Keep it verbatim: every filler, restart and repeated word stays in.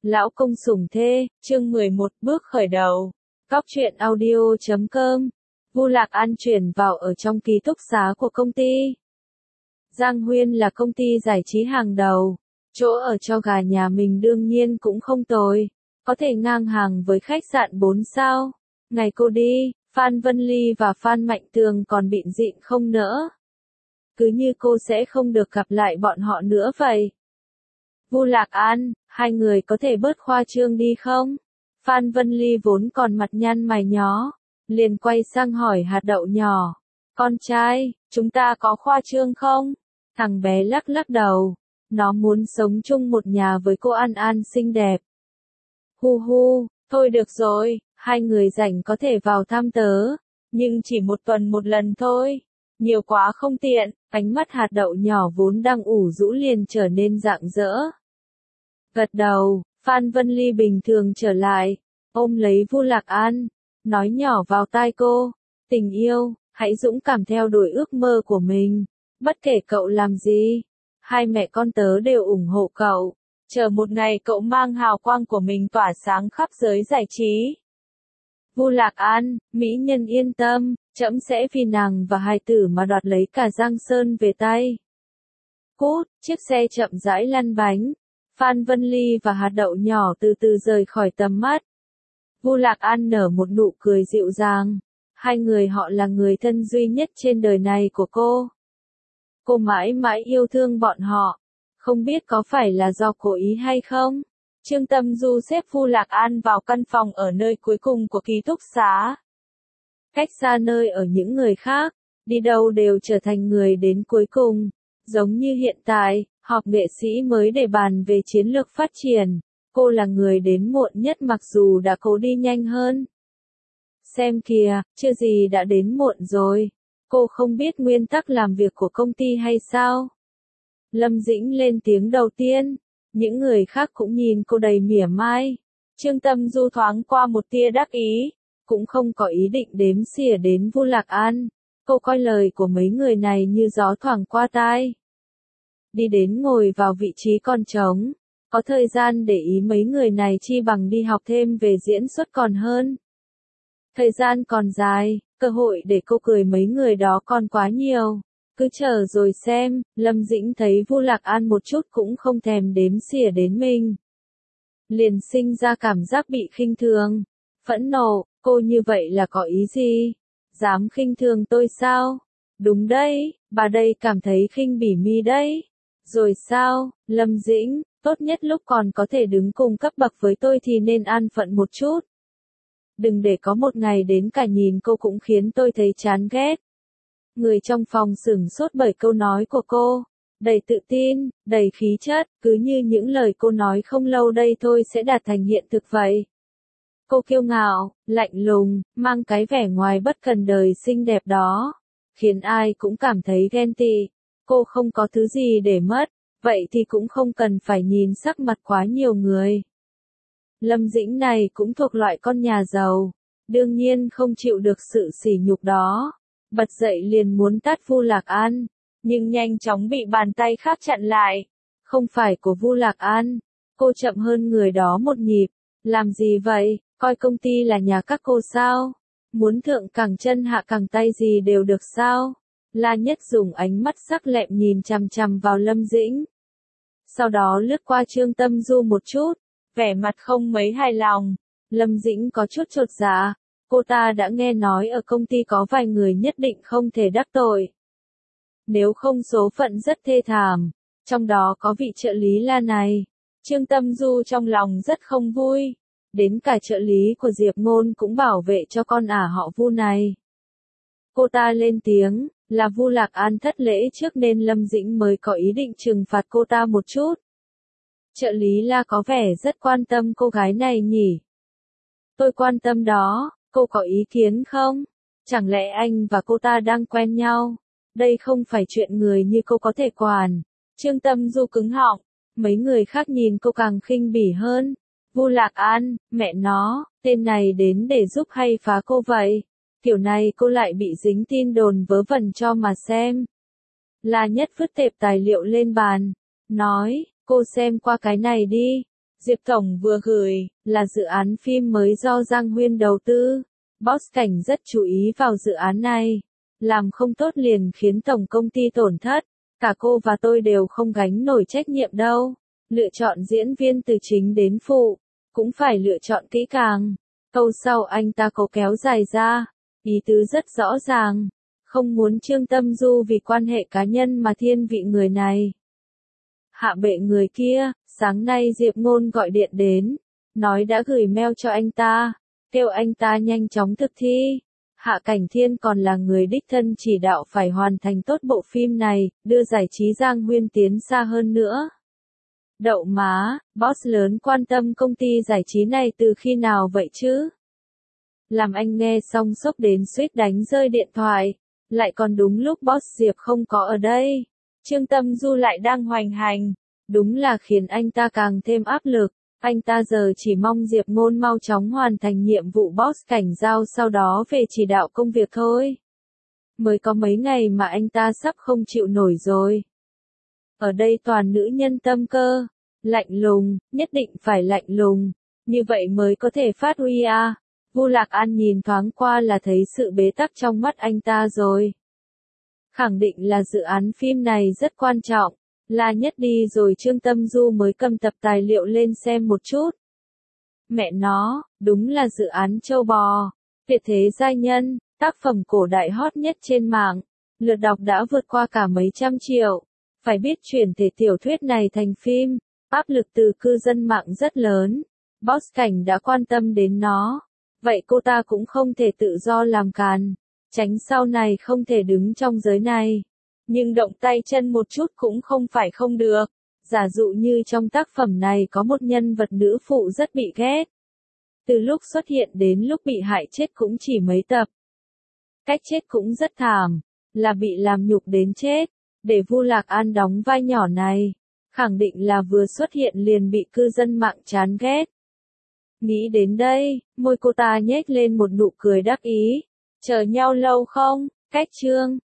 Lão công sủng thê, chương mười một bước khởi đầu. Cóc truyện audio chấm com. Vu Lạc An chuyển vào ở trong ký túc xá của công ty. Giang Huyên là công ty giải trí hàng đầu. Chỗ ở cho gà nhà mình đương nhiên cũng không tồi. Có thể ngang hàng với khách sạn bốn sao. Ngày cô đi, Phan Vân Ly và Phan Mạnh Tường còn bịn dịn không nỡ. Cứ như cô sẽ không được gặp lại bọn họ nữa vậy. Vu Lạc An, hai người có thể bớt khoa trương đi không? Phan Vân Ly vốn còn mặt nhăn mày nhó, liền quay sang hỏi hạt đậu nhỏ. Con trai, chúng ta có khoa trương không? Thằng bé lắc lắc đầu. Nó muốn sống chung một nhà với cô An An xinh đẹp. Hu hu, thôi được rồi, hai người rảnh có thể vào thăm tớ, nhưng chỉ một tuần một lần thôi. Nhiều quá không tiện, ánh mắt hạt đậu nhỏ vốn đang ủ rũ liền trở nên rạng rỡ. Gật đầu, Phan Vân Ly bình thường trở lại, ôm lấy Vu Lạc An, nói nhỏ vào tai cô, tình yêu, hãy dũng cảm theo đuổi ước mơ của mình, bất kể cậu làm gì, hai mẹ con tớ đều ủng hộ cậu, chờ một ngày cậu mang hào quang của mình tỏa sáng khắp giới giải trí. Vu Lạc An, mỹ nhân yên tâm, trẫm sẽ vì nàng và hài tử mà đoạt lấy cả Giang Sơn về tay. Cút, chiếc xe chậm rãi lăn bánh. Phan Vân Ly và hạt đậu nhỏ từ từ rời khỏi tầm mắt. Vu Lạc An nở một nụ cười dịu dàng. Hai người họ là người thân duy nhất trên đời này của cô. Cô mãi mãi yêu thương bọn họ. Không biết có phải là do cố ý hay không? Trương Tâm Du xếp Vu Lạc An vào căn phòng ở nơi cuối cùng của ký túc xá. Cách xa nơi ở những người khác, đi đâu đều trở thành người đến cuối cùng. Giống như hiện tại, họp nghệ sĩ mới để bàn về chiến lược phát triển, cô là người đến muộn nhất mặc dù đã cố đi nhanh hơn. Xem kìa, chưa gì đã đến muộn rồi. Cô không biết nguyên tắc làm việc của công ty hay sao? Lâm Dĩnh lên tiếng đầu tiên, những người khác cũng nhìn cô đầy mỉa mai. Trương Tâm Du thoáng qua một tia đắc ý, cũng không có ý định đếm xỉa đến Vu Lạc An. Cô coi lời của mấy người này như gió thoảng qua tai. Đi đến ngồi vào vị trí còn trống, có thời gian để ý mấy người này chi bằng đi học thêm về diễn xuất còn hơn. Thời gian còn dài, cơ hội để cô cười mấy người đó còn quá nhiều. Cứ chờ rồi xem, Lâm Dĩnh thấy Vu Lạc An một chút cũng không thèm đếm xỉa đến mình. Liền sinh ra cảm giác bị khinh thường, phẫn nộ, cô như vậy là có ý gì? Dám khinh thường tôi sao? Đúng đấy, bà đây cảm thấy khinh bỉ mi đấy. Rồi sao, Lâm Dĩnh, tốt nhất lúc còn có thể đứng cùng cấp bậc với tôi thì nên an phận một chút. Đừng để có một ngày đến cả nhìn cô cũng khiến tôi thấy chán ghét. Người trong phòng sửng sốt bởi câu nói của cô, đầy tự tin, đầy khí chất, cứ như những lời cô nói không lâu đây thôi sẽ đạt thành hiện thực vậy. Cô kiêu ngạo, lạnh lùng, mang cái vẻ ngoài bất cần đời xinh đẹp đó, khiến ai cũng cảm thấy ghen tị. Cô không có thứ gì để mất, vậy thì cũng không cần phải nhìn sắc mặt quá nhiều người. Lâm Dĩnh này cũng thuộc loại con nhà giàu, đương nhiên không chịu được sự sỉ nhục đó. Bật dậy liền muốn tát Vu Lạc An, nhưng nhanh chóng bị bàn tay khác chặn lại. Không phải của Vu Lạc An, cô chậm hơn người đó một nhịp. Làm gì vậy, coi công ty là nhà các cô sao? Muốn thượng cẳng chân hạ cẳng tay gì đều được sao? La Nhất dùng ánh mắt sắc lẹm nhìn chằm chằm vào Lâm Dĩnh. Sau đó lướt qua Trương Tâm Du một chút, vẻ mặt không mấy hài lòng. Lâm Dĩnh có chút chột dạ. Cô ta đã nghe nói ở công ty có vài người nhất định không thể đắc tội. Nếu không số phận rất thê thảm, trong đó có vị trợ lý La này. Trương Tâm Du trong lòng rất không vui. Đến cả trợ lý của Diệp Ngôn cũng bảo vệ cho con ả họ Vu này. Cô ta lên tiếng, là Vu Lạc An thất lễ trước nên Lâm Dĩnh mới có ý định trừng phạt cô ta một chút. Trợ lý La có vẻ rất quan tâm cô gái này nhỉ? Tôi quan tâm đó, cô có ý kiến không? Chẳng lẽ anh và cô ta đang quen nhau? Đây không phải chuyện người như cô có thể quản. Trương Tâm Du cứng họng, mấy người khác nhìn cô càng khinh bỉ hơn. Vu Lạc An, mẹ nó, tên này đến để giúp hay phá cô vậy? Kiểu này cô lại bị dính tin đồn vớ vẩn cho mà xem. La Nhất vứt tệp tài liệu lên bàn, nói, cô xem qua cái này đi. Diệp Tổng vừa gửi, là dự án phim mới do Giang Huyên đầu tư. Boss Cảnh rất chú ý vào dự án này. Làm không tốt liền khiến tổng công ty tổn thất. Cả cô và tôi đều không gánh nổi trách nhiệm đâu. Lựa chọn diễn viên từ chính đến phụ, cũng phải lựa chọn kỹ càng. Câu sau anh ta có kéo dài ra, ý tứ rất rõ ràng. Không muốn Trương Tâm Du vì quan hệ cá nhân mà thiên vị người này. Hạ bệ người kia, sáng nay Diệp Ngôn gọi điện đến, nói đã gửi mail cho anh ta, kêu anh ta nhanh chóng thực thi. Hạ Cảnh Thiên còn là người đích thân chỉ đạo phải hoàn thành tốt bộ phim này, đưa giải trí Giang Huyên tiến xa hơn nữa. Đậu má, boss lớn quan tâm công ty giải trí này từ khi nào vậy chứ? Làm anh nghe xong sốc đến suýt đánh rơi điện thoại, lại còn đúng lúc boss Diệp không có ở đây. Trương Tâm Du lại đang hoành hành, đúng là khiến anh ta càng thêm áp lực. Anh ta giờ chỉ mong Diệp Ngôn mau chóng hoàn thành nhiệm vụ boss Cảnh giao sau đó về chỉ đạo công việc thôi. Mới có mấy ngày mà anh ta sắp không chịu nổi rồi. Ở đây toàn nữ nhân tâm cơ, lạnh lùng, nhất định phải lạnh lùng, như vậy mới có thể phát huy à. Vu Lạc An nhìn thoáng qua là thấy sự bế tắc trong mắt anh ta rồi. Khẳng định là dự án phim này rất quan trọng, là nhất đi rồi Trương Tâm Du mới cầm tập tài liệu lên xem một chút. Mẹ nó, đúng là dự án châu bò, tuyệt thế giai nhân, tác phẩm cổ đại hot nhất trên mạng, lượt đọc đã vượt qua cả mấy trăm triệu. Phải biết chuyển thể tiểu thuyết này thành phim, áp lực từ cư dân mạng rất lớn, boss Cảnh đã quan tâm đến nó, vậy cô ta cũng không thể tự do làm càn, tránh sau này không thể đứng trong giới này. Nhưng động tay chân một chút cũng không phải không được. Giả dụ như trong tác phẩm này có một nhân vật nữ phụ rất bị ghét. Từ lúc xuất hiện đến lúc bị hại chết cũng chỉ mấy tập. Cách chết cũng rất thảm, là bị làm nhục đến chết. Để Vu Lạc An đóng vai nhỏ này, khẳng định là vừa xuất hiện liền bị cư dân mạng chán ghét. Nghĩ đến đây, môi cô ta nhếch lên một nụ cười đắc ý. Chờ nhau lâu không? Cách chương